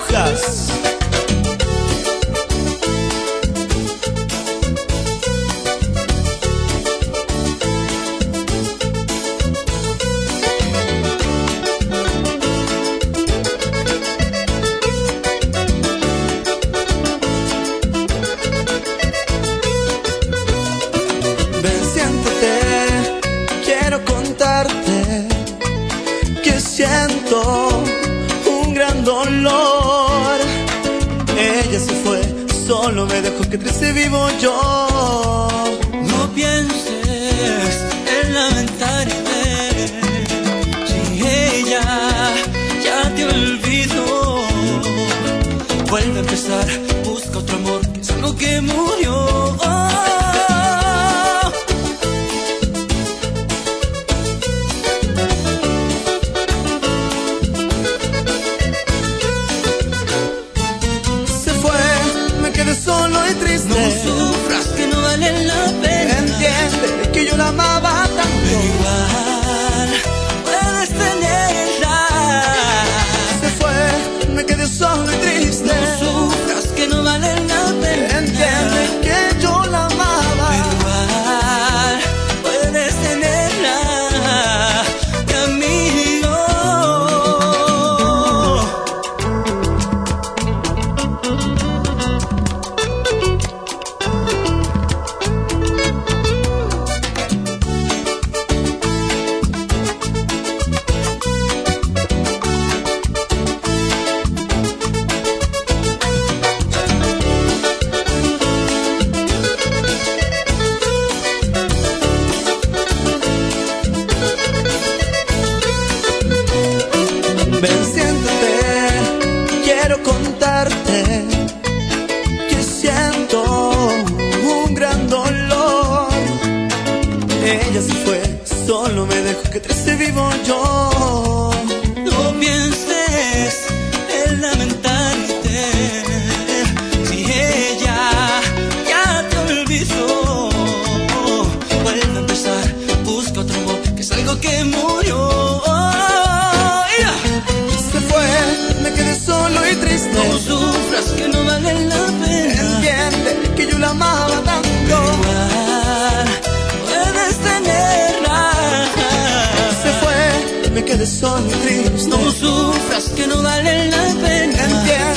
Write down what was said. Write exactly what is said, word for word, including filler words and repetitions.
Rojas. Ven, siéntate, quiero contarte que siento un gran dolor. Ella se fue, solo me dejó, que triste vivo yo. No pienses en lamentarte, si ella ya te olvidó. Vuelve a empezar, busca otro amor, que es algo que murió. Solo y triste. No sufras, que no vale la pena. Entiende que yo la amaba tanto. Pero igual puedes tenerla. Se fue, me quedé solo y triste. No sufras, que no vale la pena. Entiende que yo la amaba. Pero igual puedes tenerla, Camilo. Ven, siéntate, quiero contarte que siento un gran dolor. Ella se fue, solo me dejó, que triste vivo yo. No pienses en lamentarte, si ella ya te olvidó. Vuelve a empezar, busca otro amor, que es algo que murió. Me quedé solo y triste. No sufras, que no vale la pena. Entiende que yo la amaba tanto. Igual puedes tenerla. Se fue, me quedé solo y triste. No sufras, que no vale la pena. Entiende